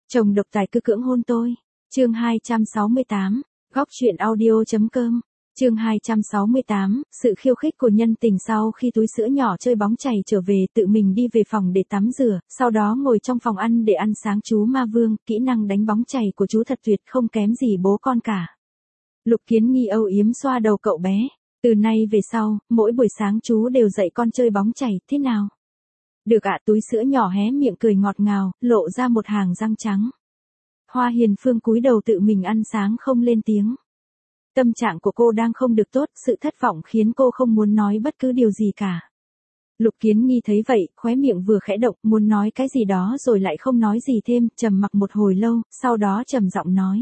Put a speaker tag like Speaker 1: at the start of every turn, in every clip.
Speaker 1: Chồng độc tài cứ cưỡng hôn tôi. Chương 268, góc truyện audio.com. Chương 268, sự khiêu khích của nhân tình sau khi túi sữa nhỏ chơi bóng chày trở về tự mình đi về phòng để tắm rửa, sau đó ngồi trong phòng ăn để ăn sáng chú Ma Vương, kỹ năng đánh bóng chày của chú thật tuyệt không kém gì bố con cả. Lục Kiến Nghi âu yếm xoa đầu cậu bé. Từ nay về sau, mỗi buổi sáng chú đều dạy con chơi bóng chày, thế nào? Được ạ, túi sữa nhỏ hé miệng cười ngọt ngào, lộ ra một hàng răng trắng. Hoa Hiền Phương cúi đầu tự mình ăn sáng không lên tiếng. Tâm trạng của cô đang không được tốt, sự thất vọng khiến cô không muốn nói bất cứ điều gì cả. Lục Kiến Nghi thấy vậy, khóe miệng vừa khẽ động, muốn nói cái gì đó rồi lại không nói gì thêm, trầm mặc một hồi lâu, sau đó trầm giọng nói.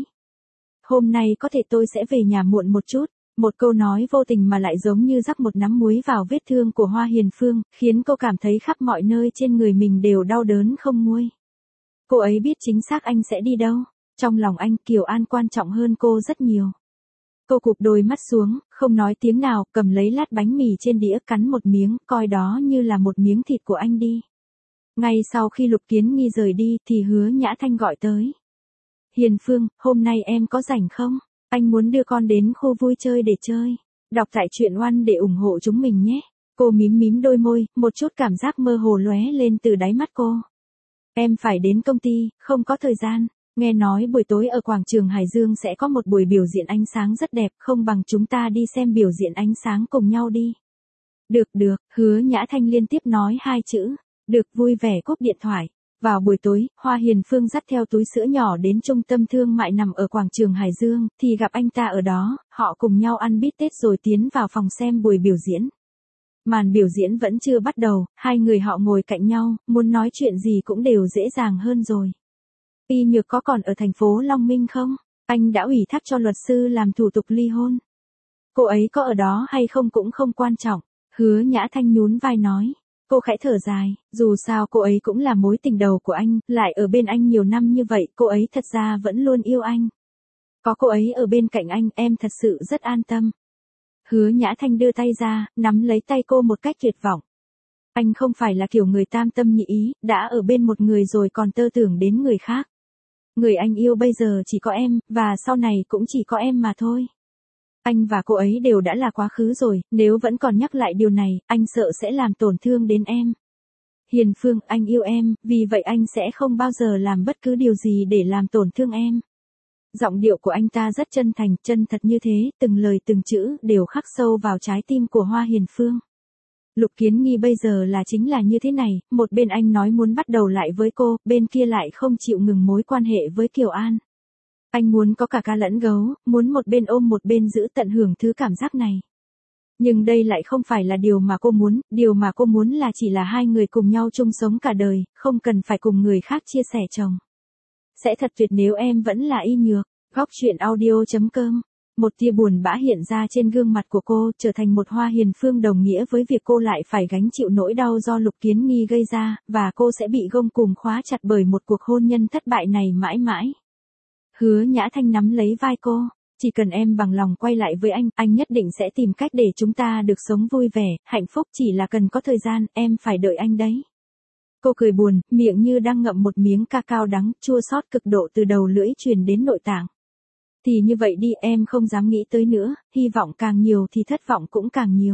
Speaker 1: Hôm nay có thể tôi sẽ về nhà muộn một chút. Một câu nói vô tình mà lại giống như rắc một nắm muối vào vết thương của Hoa Hiền Phương, khiến cô cảm thấy khắp mọi nơi trên người mình đều đau đớn không nguôi. Cô ấy biết chính xác anh sẽ đi đâu. Trong lòng anh, Kiều An quan trọng hơn cô rất nhiều. Cô cụp đôi mắt xuống, không nói tiếng nào, cầm lấy lát bánh mì trên đĩa cắn một miếng, coi đó như là một miếng thịt của anh đi. Ngay sau khi Lục Kiến Nghi rời đi thì Hứa Nhã Thanh gọi tới. Hiền Phương, hôm nay em có rảnh không? Anh muốn đưa con đến khu vui chơi để chơi. Đọc tại truyện Oăn để ủng hộ chúng mình nhé. Cô mím mím đôi môi, một chút cảm giác mơ hồ lóe lên từ đáy mắt cô. Em phải đến công ty, không có thời gian. Nghe nói buổi tối ở quảng trường Hải Dương sẽ có một buổi biểu diễn ánh sáng rất đẹp, không bằng chúng ta đi xem biểu diễn ánh sáng cùng nhau đi. Được, Hứa Nhã Thanh liên tiếp nói hai chữ. Được, vui vẻ cúp điện thoại. Vào buổi tối, Hoa Hiền Phương dắt theo túi sữa nhỏ đến trung tâm thương mại nằm ở quảng trường Hải Dương, thì gặp anh ta ở đó, họ cùng nhau ăn bít tết rồi tiến vào phòng xem buổi biểu diễn. Màn biểu diễn vẫn chưa bắt đầu, hai người họ ngồi cạnh nhau, muốn nói chuyện gì cũng đều dễ dàng hơn rồi. Y Nhược có còn ở thành phố Long Minh không? Anh đã ủy thác cho luật sư làm thủ tục ly hôn. Cô ấy có ở đó hay không cũng không quan trọng, Hứa Nhã Thanh nhún vai nói. Cô khẽ thở dài, dù sao cô ấy cũng là mối tình đầu của anh, lại ở bên anh nhiều năm như vậy, cô ấy thật ra vẫn luôn yêu anh. Có cô ấy ở bên cạnh anh, em thật sự rất an tâm. Hứa Nhã Thanh đưa tay ra, nắm lấy tay cô một cách tuyệt vọng. Anh không phải là kiểu người tam tâm nhị ý, đã ở bên một người rồi còn tơ tưởng đến người khác. Người anh yêu bây giờ chỉ có em, và sau này cũng chỉ có em mà thôi. Anh và cô ấy đều đã là quá khứ rồi, nếu vẫn còn nhắc lại điều này, anh sợ sẽ làm tổn thương đến em. Hiền Phương, anh yêu em, vì vậy anh sẽ không bao giờ làm bất cứ điều gì để làm tổn thương em. Giọng điệu của anh ta rất chân thành, chân thật như thế, từng lời từng chữ đều khắc sâu vào trái tim của Hoa Hiền Phương. Lục Kiến Nghi bây giờ là chính là như thế này, một bên anh nói muốn bắt đầu lại với cô, bên kia lại không chịu ngừng mối quan hệ với Kiều An. Anh muốn có cả cá lẫn gấu, muốn một bên ôm một bên giữ tận hưởng thứ cảm giác này. Nhưng đây lại không phải là điều mà cô muốn là chỉ là hai người cùng nhau chung sống cả đời, không cần phải cùng người khác chia sẻ chồng. Sẽ thật tuyệt nếu em vẫn là Y Nhược. Góc truyện audio.com. Một tia buồn bã hiện ra trên gương mặt của cô, trở thành một Hoa Hiền Phương đồng nghĩa với việc cô lại phải gánh chịu nỗi đau do Lục Kiến Nghi gây ra, và cô sẽ bị gông cùm khóa chặt bởi một cuộc hôn nhân thất bại này mãi mãi. Hứa Nhã Thanh nắm lấy vai cô. Chỉ cần em bằng lòng quay lại với anh nhất định sẽ tìm cách để chúng ta được sống vui vẻ, hạnh phúc, chỉ là cần có thời gian, em phải đợi anh đấy. Cô cười buồn, miệng như đang ngậm một miếng cacao đắng, chua xót cực độ từ đầu lưỡi truyền đến nội tạng. Thì như vậy đi, em không dám nghĩ tới nữa, hy vọng càng nhiều thì thất vọng cũng càng nhiều.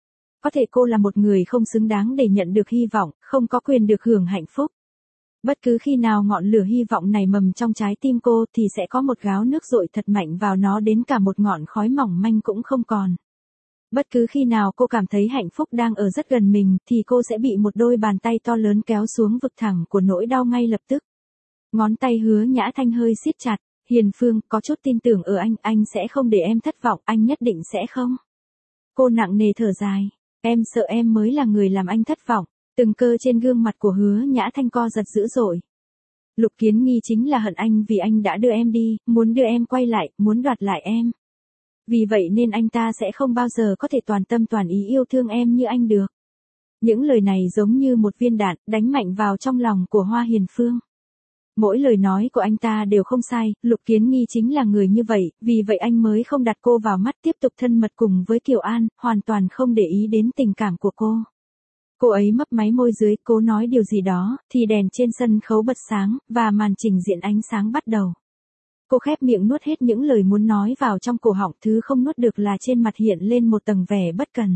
Speaker 1: Có thể cô là một người không xứng đáng để nhận được hy vọng, không có quyền được hưởng hạnh phúc. Bất cứ khi nào ngọn lửa hy vọng này mầm trong trái tim cô thì sẽ có một gáo nước dội thật mạnh vào nó đến cả một ngọn khói mỏng manh cũng không còn. Bất cứ khi nào cô cảm thấy hạnh phúc đang ở rất gần mình thì cô sẽ bị một đôi bàn tay to lớn kéo xuống vực thẳm của nỗi đau ngay lập tức. Ngón tay Hứa Nhã Thanh hơi siết chặt. Hiền Phương, có chút tin tưởng ở anh sẽ không để em thất vọng, anh nhất định sẽ không. Cô nặng nề thở dài. Em sợ em mới là người làm anh thất vọng. Từng cơ trên gương mặt của Hứa Nhã Thanh co giật dữ dội. Lục Kiến Nghi chính là hận anh vì anh đã đưa em đi, muốn đưa em quay lại, muốn đoạt lại em. Vì vậy nên anh ta sẽ không bao giờ có thể toàn tâm toàn ý yêu thương em như anh được. Những lời này giống như một viên đạn, đánh mạnh vào trong lòng của Hoa Hiền Phương. Mỗi lời nói của anh ta đều không sai, Lục Kiến Nghi chính là người như vậy, vì vậy anh mới không đặt cô vào mắt tiếp tục thân mật cùng với Kiều An, hoàn toàn không để ý đến tình cảm của cô. Cô ấy mấp máy môi dưới, cố nói điều gì đó, thì đèn trên sân khấu bật sáng, và màn trình diễn ánh sáng bắt đầu. Cô khép miệng nuốt hết những lời muốn nói vào trong cổ họng, thứ không nuốt được là trên mặt hiện lên một tầng vẻ bất cần.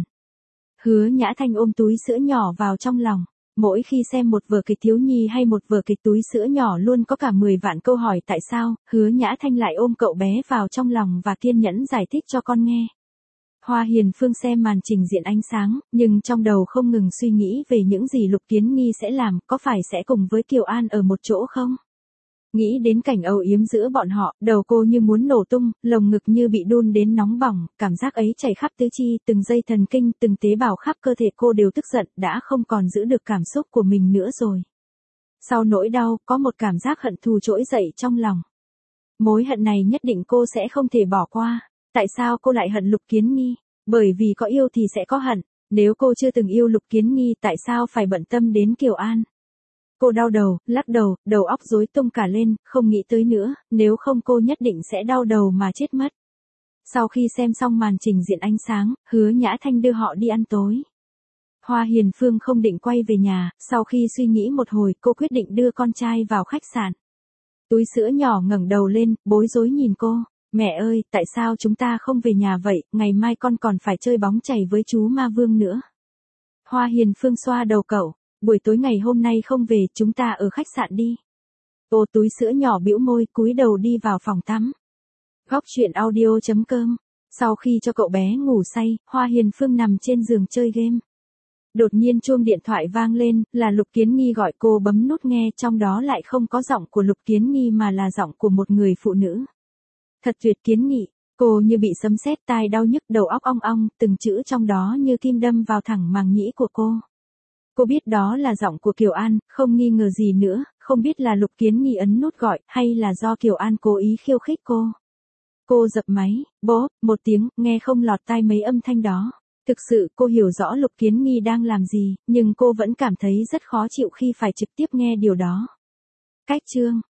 Speaker 1: Hứa Nhã Thanh ôm túi sữa nhỏ vào trong lòng. Mỗi khi xem một vở kịch thiếu nhi hay một vở kịch túi sữa nhỏ luôn có cả 10 vạn câu hỏi tại sao, Hứa Nhã Thanh lại ôm cậu bé vào trong lòng và kiên nhẫn giải thích cho con nghe. Hoa Hiền Phương xem màn trình diễn ánh sáng, nhưng trong đầu không ngừng suy nghĩ về những gì Lục Kiến Nghi sẽ làm, có phải sẽ cùng với Kiều An ở một chỗ không? Nghĩ đến cảnh âu yếm giữa bọn họ, đầu cô như muốn nổ tung, lồng ngực như bị đun đến nóng bỏng, cảm giác ấy chảy khắp tứ chi, từng dây thần kinh, từng tế bào khắp cơ thể cô đều tức giận, đã không còn giữ được cảm xúc của mình nữa rồi. Sau nỗi đau, có một cảm giác hận thù trỗi dậy trong lòng. Mối hận này nhất định cô sẽ không thể bỏ qua. Tại sao cô lại hận Lục Kiến Nghi? Bởi vì có yêu thì sẽ có hận. Nếu cô chưa từng yêu Lục Kiến Nghi, tại sao phải bận tâm đến Kiều An? Cô đau đầu, lắc đầu, đầu óc rối tung cả lên, không nghĩ tới nữa, nếu không cô nhất định sẽ đau đầu mà chết mất. Sau khi xem xong màn trình diễn ánh sáng, Hứa Nhã Thanh đưa họ đi ăn tối. Hoa Hiền Phương không định quay về nhà, sau khi suy nghĩ một hồi, cô quyết định đưa con trai vào khách sạn. Túi sữa nhỏ ngẩng đầu lên, bối rối nhìn cô. Mẹ ơi, tại sao chúng ta không về nhà vậy, ngày mai con còn phải chơi bóng chày với chú Ma Vương nữa. Hoa Hiền Phương xoa đầu cậu, buổi tối ngày hôm nay không về, chúng ta ở khách sạn đi. Ô túi sữa nhỏ bĩu môi, cúi đầu đi vào phòng tắm. Góc truyện audio.com. Sau khi cho cậu bé ngủ say, Hoa Hiền Phương nằm trên giường chơi game. Đột nhiên chuông điện thoại vang lên, là Lục Kiến Nghi gọi cô, bấm nút nghe, trong đó lại không có giọng của Lục Kiến Nghi mà là giọng của một người phụ nữ. Thật tuyệt Kiến Nghị, cô như bị sấm sét, tai đau nhức, đầu óc ong ong, từng chữ trong đó như kim đâm vào thẳng màng nhĩ của cô. Cô biết đó là giọng của Kiều An, không nghi ngờ gì nữa, không biết là Lục Kiến Nghi ấn nút gọi, hay là do Kiều An cố ý khiêu khích cô. Cô dập máy, bốp, một tiếng, nghe không lọt tai mấy âm thanh đó. Thực sự cô hiểu rõ Lục Kiến Nghi đang làm gì, nhưng cô vẫn cảm thấy rất khó chịu khi phải trực tiếp nghe điều đó. Cách chương